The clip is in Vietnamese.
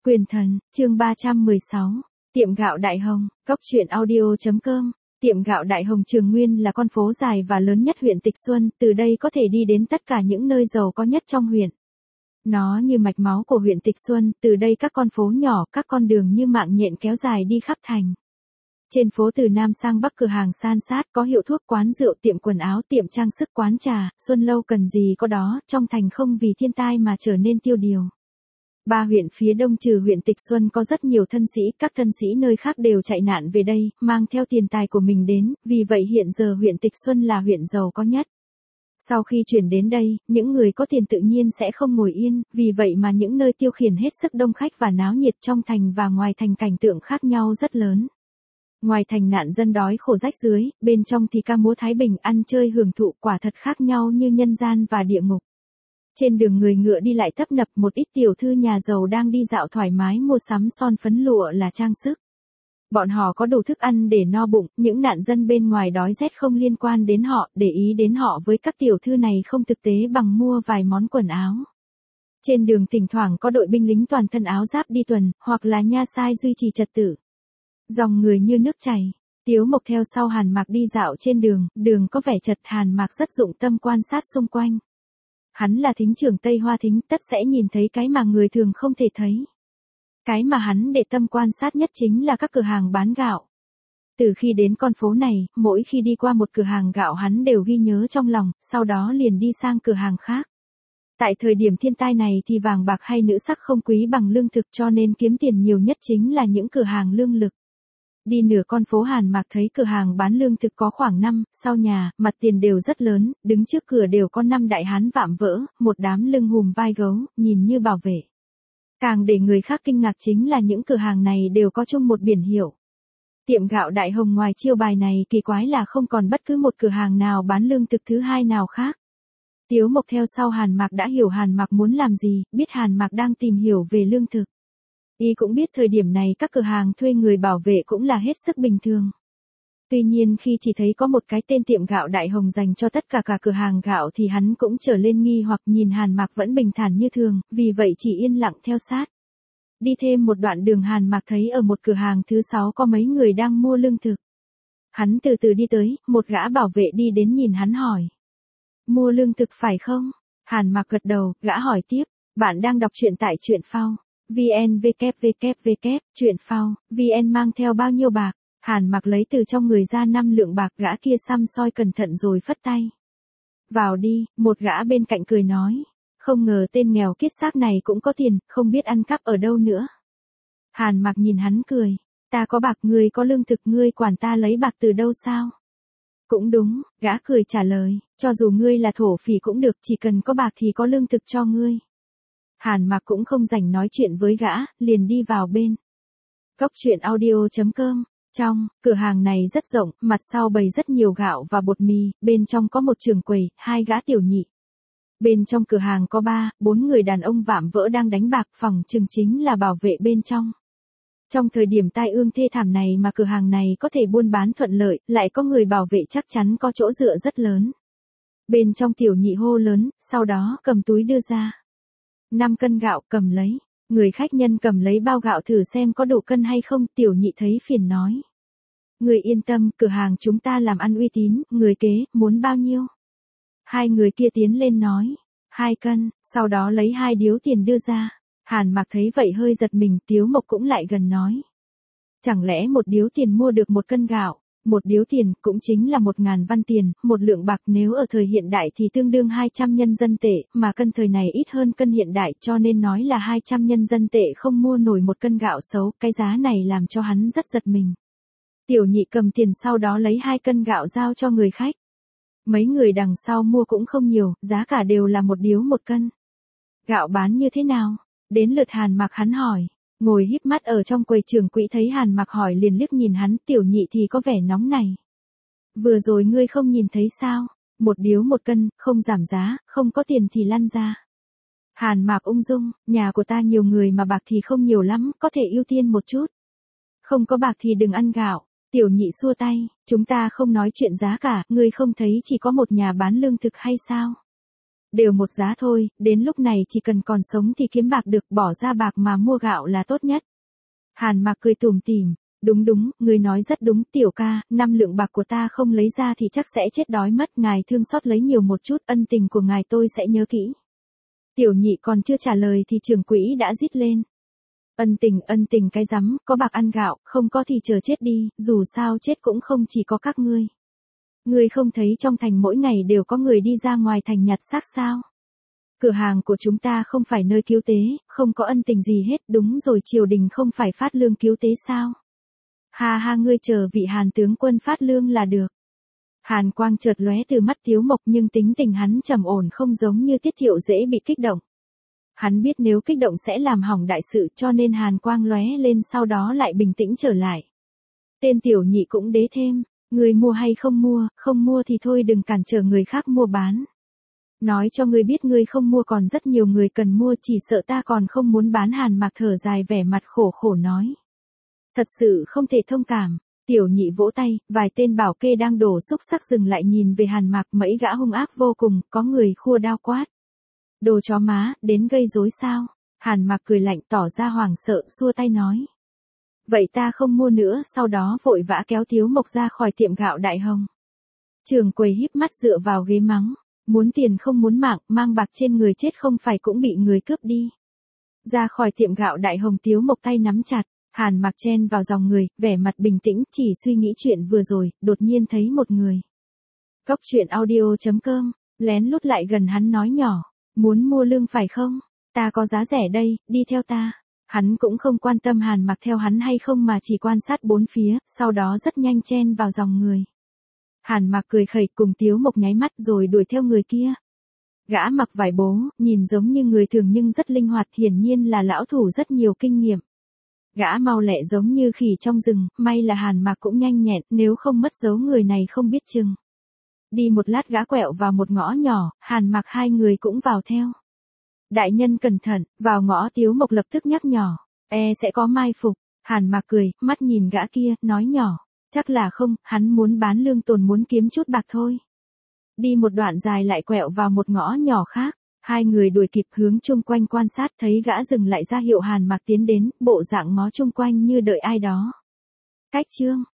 Quyền thần, chương 316, tiệm gạo Đại Hồng, cốc truyện audio.com. Tiệm gạo Đại Hồng Trường Nguyên là con phố dài và lớn nhất huyện Tịch Xuân, từ đây có thể đi đến tất cả những nơi giàu có nhất trong huyện. Nó như mạch máu của huyện Tịch Xuân, từ đây các con phố nhỏ, các con đường như mạng nhện kéo dài đi khắp thành. Trên phố từ Nam sang Bắc cửa hàng san sát, có hiệu thuốc, quán rượu, tiệm quần áo, tiệm trang sức, quán trà, Xuân Lâu cần gì có đó, trong thành không vì thiên tai mà trở nên tiêu điều. Ba huyện phía đông trừ huyện Tịch Xuân có rất nhiều thân sĩ, các thân sĩ nơi khác đều chạy nạn về đây, mang theo tiền tài của mình đến, vì vậy hiện giờ huyện Tịch Xuân là huyện giàu có nhất. Sau khi chuyển đến đây, những người có tiền tự nhiên sẽ không ngồi yên, vì vậy mà những nơi tiêu khiển hết sức đông khách và náo nhiệt trong thành và ngoài thành cảnh tượng khác nhau rất lớn. Ngoài thành nạn dân đói khổ rách dưới, bên trong thì ca múa thái bình, ăn chơi hưởng thụ, quả thật khác nhau như nhân gian và địa ngục. Trên đường người ngựa đi lại tấp nập, một ít tiểu thư nhà giàu đang đi dạo thoải mái mua sắm son phấn lụa là trang sức. Bọn họ có đủ thức ăn để no bụng, những nạn dân bên ngoài đói rét không liên quan đến họ, để ý đến họ với các tiểu thư này không thực tế bằng mua vài món quần áo. Trên đường thỉnh thoảng có đội binh lính toàn thân áo giáp đi tuần, hoặc là nha sai duy trì trật tự. Dòng người như nước chảy. Tiếu Mộc theo sau Hàn Mạc đi dạo trên đường, đường có vẻ chật, Hàn Mạc rất dụng tâm quan sát xung quanh. Hắn là thính trưởng Tây Hoa Thính, tất sẽ nhìn thấy cái mà người thường không thể thấy. Cái mà hắn để tâm quan sát nhất chính là các cửa hàng bán gạo. Từ khi đến con phố này, mỗi khi đi qua một cửa hàng gạo hắn đều ghi nhớ trong lòng, sau đó liền đi sang cửa hàng khác. Tại thời điểm thiên tai này thì vàng bạc hay nữ sắc không quý bằng lương thực, cho nên kiếm tiền nhiều nhất chính là những cửa hàng lương lực. Đi nửa con phố Hàn Mạc thấy cửa hàng bán lương thực có khoảng 5, 6 nhà, mặt tiền đều rất lớn, đứng trước cửa đều có 5 đại hán vạm vỡ, một đám lưng hùm vai gấu, nhìn như bảo vệ. Càng để người khác kinh ngạc chính là những cửa hàng này đều có chung một biển hiệu. Tiệm gạo Đại Hồng, ngoài chiêu bài này kỳ quái là không còn bất cứ một cửa hàng nào bán lương thực thứ hai nào khác. Tiếu Mộc theo sau Hàn Mạc đã hiểu Hàn Mạc muốn làm gì, biết Hàn Mạc đang tìm hiểu về lương thực. Y cũng biết thời điểm này các cửa hàng thuê người bảo vệ cũng là hết sức bình thường. Tuy nhiên khi chỉ thấy có một cái tên tiệm gạo Đại Hồng dành cho tất cả cửa hàng gạo thì hắn cũng trở lên nghi hoặc, nhìn Hàn Mạc vẫn bình thản như thường, vì vậy chỉ yên lặng theo sát. Đi thêm một đoạn đường Hàn Mạc thấy ở một cửa hàng thứ 6 có mấy người đang mua lương thực. Hắn từ từ đi tới, một gã bảo vệ đi đến nhìn hắn hỏi. Mua lương thực phải không? Hàn Mạc gật đầu, gã hỏi tiếp, bạn đang đọc truyện tại truyện phao. VN www, truyện phao, VN mang theo bao nhiêu bạc? Hàn Mạc lấy từ trong người ra 5 lượng bạc, gã kia săm soi cẩn thận rồi phất tay. Vào đi, một gã bên cạnh cười nói. Không ngờ tên nghèo kiết xác này cũng có tiền, không biết ăn cắp ở đâu nữa. Hàn Mạc nhìn hắn cười. Ta có bạc, ngươi có lương thực, ngươi quản ta lấy bạc từ đâu sao? Cũng đúng, gã cười trả lời, cho dù ngươi là thổ phỉ cũng được, chỉ cần có bạc thì có lương thực cho ngươi. Hàn Mạc cũng không rảnh nói chuyện với gã, liền đi vào bên. Cốc truyện audio.com. Trong cửa hàng này rất rộng, mặt sau bày rất nhiều gạo và bột mì, bên trong có một trường quầy, 2 gã tiểu nhị. Bên trong cửa hàng có 3, 4 người đàn ông vạm vỡ đang đánh bạc, phỏng chừng chính là bảo vệ bên trong. Trong thời điểm tai ương thê thảm này mà cửa hàng này có thể buôn bán thuận lợi, lại có người bảo vệ chắc chắn có chỗ dựa rất lớn. Bên trong tiểu nhị hô lớn, sau đó cầm túi đưa ra. 5 cân gạo, cầm lấy. Người khách nhân cầm lấy bao gạo thử xem có đủ cân hay không, tiểu nhị thấy phiền nói. Người yên tâm, cửa hàng chúng ta làm ăn uy tín, người kế, muốn bao nhiêu? 2 người kia tiến lên nói. 2 cân, sau đó lấy 2 điếu tiền đưa ra. Hàn Mạc thấy vậy hơi giật mình, Tiếu Mộc cũng lại gần nói. Chẳng lẽ một điếu tiền mua được 1 cân gạo? Một điếu tiền cũng chính là 1.000 văn tiền, 1 lượng bạc nếu ở thời hiện đại thì tương đương 200 nhân dân tệ, mà cân thời này ít hơn cân hiện đại, cho nên nói là 200 nhân dân tệ không mua nổi 1 cân gạo xấu, cái giá này làm cho hắn rất giật mình. Tiểu nhị cầm tiền sau đó lấy 2 cân gạo giao cho người khách. Mấy người đằng sau mua cũng không nhiều, giá cả đều là 1 điếu 1 cân. Gạo bán như thế nào? Đến lượt Hàn Mạc hắn hỏi. Ngồi híp mắt ở trong quầy trưởng quỹ thấy Hàn Mạc hỏi liền liếc nhìn hắn, tiểu nhị thì có vẻ nóng này. Vừa rồi ngươi không nhìn thấy sao? 1 điếu 1 cân, không giảm giá, không có tiền thì lăn ra. Hàn Mạc ung dung, nhà của ta nhiều người mà bạc thì không nhiều lắm, có thể ưu tiên một chút. Không có bạc thì đừng ăn gạo. Tiểu nhị xua tay, chúng ta không nói chuyện giá cả, ngươi không thấy chỉ có một nhà bán lương thực hay sao? Đều một giá thôi, đến lúc này chỉ cần còn sống thì kiếm bạc được, bỏ ra bạc mà mua gạo là tốt nhất. Hàn Mạc cười tủm tỉm, đúng đúng, người nói rất đúng, tiểu ca, 5 lượng bạc của ta không lấy ra thì chắc sẽ chết đói mất, ngài thương xót lấy nhiều một chút, ân tình của ngài tôi sẽ nhớ kỹ. Tiểu nhị còn chưa trả lời thì trưởng quỹ đã rít lên. Ân tình cái rắm, có bạc ăn gạo, không có thì chờ chết đi, dù sao chết cũng không chỉ có các ngươi. Ngươi không thấy trong thành mỗi ngày đều có người đi ra ngoài thành nhặt xác sao? Cửa hàng của chúng ta không phải nơi cứu tế, không có ân tình gì hết, đúng rồi, triều đình không phải phát lương cứu tế sao? Ha ha, ngươi chờ vị Hàn tướng quân phát lương là được. Hàn quang chợt lóe từ mắt Tiếu Mộc, nhưng tính tình hắn trầm ổn không giống như Tiết Thiệu dễ bị kích động. Hắn biết nếu kích động sẽ làm hỏng đại sự, cho nên hàn quang lóe lên, sau đó lại bình tĩnh trở lại. Tên tiểu nhị cũng đế thêm, người mua hay không mua thì thôi, đừng cản trở người khác mua bán. Nói cho ngươi biết, ngươi không mua còn rất nhiều người cần mua, chỉ sợ ta còn không muốn bán. Hàn Mạc thở dài, vẻ mặt khổ khổ nói. Thật sự không thể thông cảm. Tiểu nhị vỗ tay, vài tên bảo kê đang đổ xúc xắc dừng lại nhìn về Hàn Mạc, mấy gã hung ác vô cùng, có người khua đao quát. Đồ chó má, đến gây rối sao? Hàn Mạc cười lạnh, tỏ ra hoảng sợ, xua tay nói. Vậy ta không mua nữa, sau đó vội vã kéo Tiếu Mộc ra khỏi tiệm gạo Đại Hồng. Trường quầy híp mắt dựa vào ghế mắng. Muốn tiền không muốn mạng, mang bạc trên người chết không phải cũng bị người cướp đi. Ra khỏi tiệm gạo Đại Hồng, Tiếu Mộc tay nắm chặt. Hàn Mạc chen vào dòng người, vẻ mặt bình tĩnh, chỉ suy nghĩ chuyện vừa rồi, đột nhiên thấy một người. Cóc truyện audio.com, lén lút lại gần hắn nói nhỏ. Muốn mua lương phải không? Ta có giá rẻ đây, đi theo ta. Hắn cũng không quan tâm Hàn Mạc theo hắn hay không mà chỉ quan sát bốn phía, sau đó rất nhanh chen vào dòng người. Hàn Mạc cười khẩy cùng Tiếu Mộc nháy mắt rồi đuổi theo người kia. Gã mặc vải bố, nhìn giống như người thường nhưng rất linh hoạt, hiển nhiên là lão thủ rất nhiều kinh nghiệm. Gã mau lẹ giống như khỉ trong rừng, may là Hàn Mạc cũng nhanh nhẹn, nếu không mất dấu người này không biết chừng. Đi một lát gã quẹo vào một ngõ nhỏ, Hàn Mạc hai người cũng vào theo. Đại nhân cẩn thận, vào ngõ. Tiếu Mộc lập tức nhắc nhỏ, sẽ có mai phục. Hàn Mạc cười, mắt nhìn gã kia, nói nhỏ, chắc là không, hắn muốn bán lương tồn, muốn kiếm chút bạc thôi. Đi một đoạn dài lại quẹo vào một ngõ nhỏ khác, hai người đuổi kịp hướng chung quanh quan sát, thấy gã dừng lại ra hiệu Hàn Mạc tiến đến, bộ dạng ngó chung quanh như đợi ai đó. Cách chương